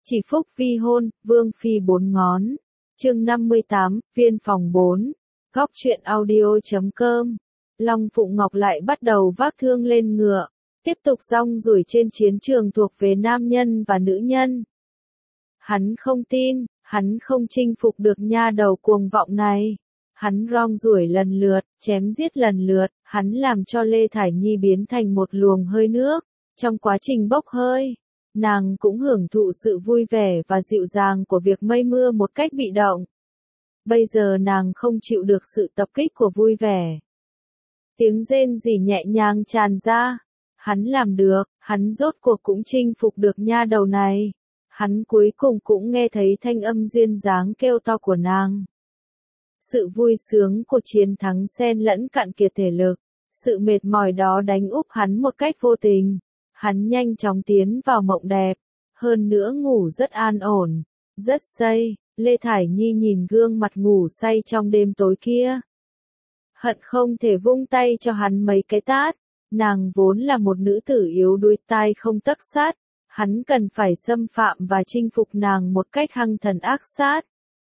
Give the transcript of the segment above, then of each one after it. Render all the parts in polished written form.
Chỉ phúc vi hôn, vương phi bốn ngón. Chương 58, viên phòng 4. Góc truyện audio.com. Long Phụng Ngọc lại bắt đầu vác thương lên ngựa, tiếp tục rong ruổi trên chiến trường thuộc về nam nhân và nữ nhân. Hắn không tin, hắn không chinh phục được nha đầu cuồng vọng này. Hắn rong ruổi lần lượt, chém giết lần lượt, hắn làm cho Lê Thải Nhi biến thành một luồng hơi nước. Trong quá trình bốc hơi, nàng cũng hưởng thụ sự vui vẻ và dịu dàng của việc mây mưa một cách bị động. Bây giờ nàng không chịu được sự tập kích của vui vẻ. Tiếng rên rỉ nhẹ nhàng tràn ra. Hắn làm được, hắn rốt cuộc cũng chinh phục được nha đầu này. Hắn cuối cùng cũng nghe thấy thanh âm duyên dáng kêu to của nàng. Sự vui sướng của chiến thắng xen lẫn cạn kiệt thể lực. Sự mệt mỏi đó đánh úp hắn một cách vô tình. Hắn nhanh chóng tiến vào mộng đẹp. Hơn nữa ngủ rất an ổn, rất say. Lê Thải Nhi nhìn gương mặt ngủ say trong đêm tối kia. Hận không thể vung tay cho hắn mấy cái tát. Nàng vốn là một nữ tử yếu đuối tai không tấc sát. Hắn cần phải xâm phạm và chinh phục nàng một cách hăng thần ác sát.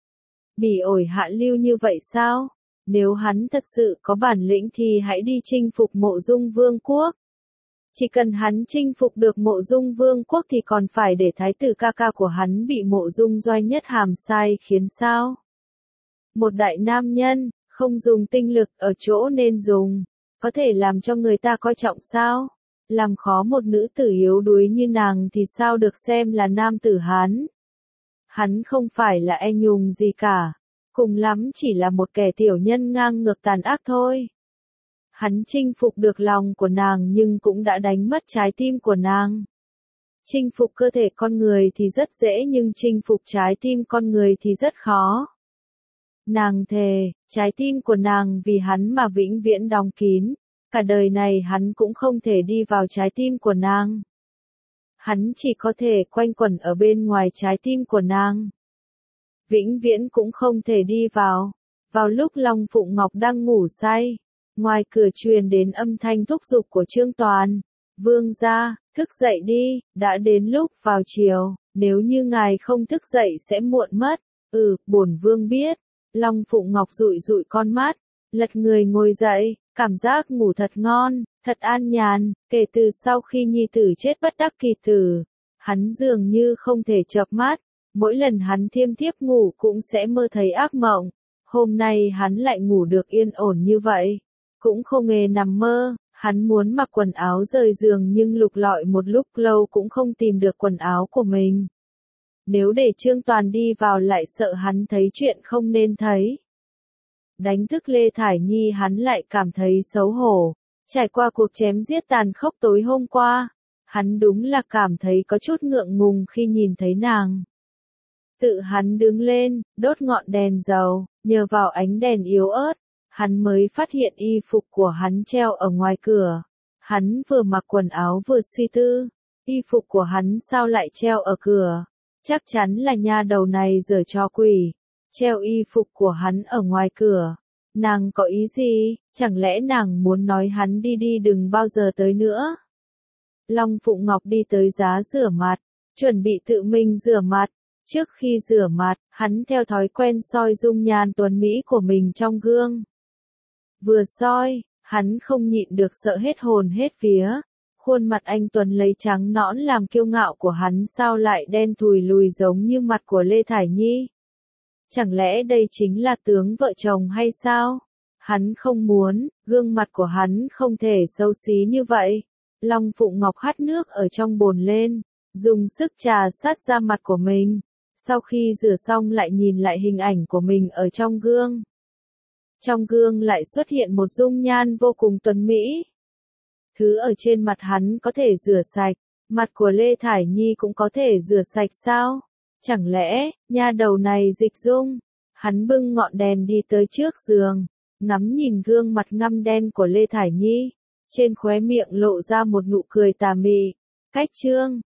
Bỉ ổi hạ lưu như vậy sao? Nếu hắn thật sự có bản lĩnh thì hãy đi chinh phục Mộ Dung Vương quốc. Chỉ cần hắn chinh phục được Mộ Dung Vương quốc thì còn phải để thái tử ca ca của hắn bị Mộ Dung Doanh Nhất hàm sai khiến sao? Một đại nam nhân, không dùng tinh lực ở chỗ nên dùng, có thể làm cho người ta coi trọng sao? Làm khó một nữ tử yếu đuối như nàng thì sao được xem là nam tử Hán? Hắn không phải là e nhùng gì cả, cùng lắm chỉ là một kẻ tiểu nhân ngang ngược tàn ác thôi. Hắn chinh phục được lòng của nàng nhưng cũng đã đánh mất trái tim của nàng. Chinh phục cơ thể con người thì rất dễ nhưng chinh phục trái tim con người thì rất khó. Nàng thề, trái tim của nàng vì hắn mà vĩnh viễn đóng kín, cả đời này hắn cũng không thể đi vào trái tim của nàng. Hắn chỉ có thể quanh quẩn ở bên ngoài trái tim của nàng. Vĩnh viễn cũng không thể đi vào. Vào lúc Long Phụng Ngọc đang ngủ say, ngoài cửa truyền đến âm thanh thúc giục của Trương Toàn. Vương gia, thức dậy đi, đã đến lúc vào chiều, nếu như ngài không thức dậy sẽ muộn mất. Bổn vương biết. Long Phụng Ngọc dụi dụi con mắt, lật người ngồi dậy, cảm giác ngủ thật ngon, thật an nhàn. Kể từ sau khi nhi tử chết bất đắc kỳ tử, hắn dường như không thể chợp mắt. Mỗi lần hắn thiêm thiếp ngủ cũng sẽ mơ thấy ác mộng. Hôm nay hắn lại ngủ được yên ổn như vậy. Cũng không hề nằm mơ, hắn muốn mặc quần áo rời giường nhưng lục lọi một lúc lâu cũng không tìm được quần áo của mình. Nếu để Trương Toàn đi vào lại sợ hắn thấy chuyện không nên thấy. Đánh thức Lê Thải Nhi hắn lại cảm thấy xấu hổ. Trải qua cuộc chém giết tàn khốc tối hôm qua, hắn đúng là cảm thấy có chút ngượng ngùng khi nhìn thấy nàng. Tự hắn đứng lên, đốt ngọn đèn dầu, nhờ vào ánh đèn yếu ớt, hắn mới phát hiện y phục của hắn treo ở ngoài cửa. Hắn vừa mặc quần áo vừa suy tư, y phục của hắn sao lại treo ở cửa? Chắc chắn là nha đầu này giở trò quỷ, treo y phục của hắn ở ngoài cửa. Nàng có ý gì? Chẳng lẽ nàng muốn nói hắn đi đi đừng bao giờ tới nữa? Long Phụng Ngọc đi tới giá rửa mặt, chuẩn bị tự mình rửa mặt. Trước khi rửa mặt, hắn theo thói quen soi dung nhan tuấn mỹ của mình trong gương. Vừa soi, hắn không nhịn được sợ hết hồn hết vía. Khuôn mặt anh tuấn lấy trắng nõn làm kiêu ngạo của hắn sao lại đen thùi lùi giống như mặt của Lê Thải Nhi? Chẳng lẽ đây chính là tướng vợ chồng hay sao? Hắn không muốn, gương mặt của hắn không thể xấu xí như vậy. Long Phụng Ngọc hắt nước ở trong bồn lên, dùng sức trà sát da mặt của mình. Sau khi rửa xong lại nhìn lại hình ảnh của mình ở trong gương. Trong gương lại xuất hiện một dung nhan vô cùng tuấn mỹ. Thứ ở trên mặt hắn có thể rửa sạch, mặt của Lê Thải Nhi cũng có thể rửa sạch sao? Chẳng lẽ, nha đầu này dịch dung? Hắn bưng ngọn đèn đi tới trước giường, ngắm nhìn gương mặt ngăm đen của Lê Thải Nhi. Trên khóe miệng lộ ra một nụ cười tà mị. Cách Trương,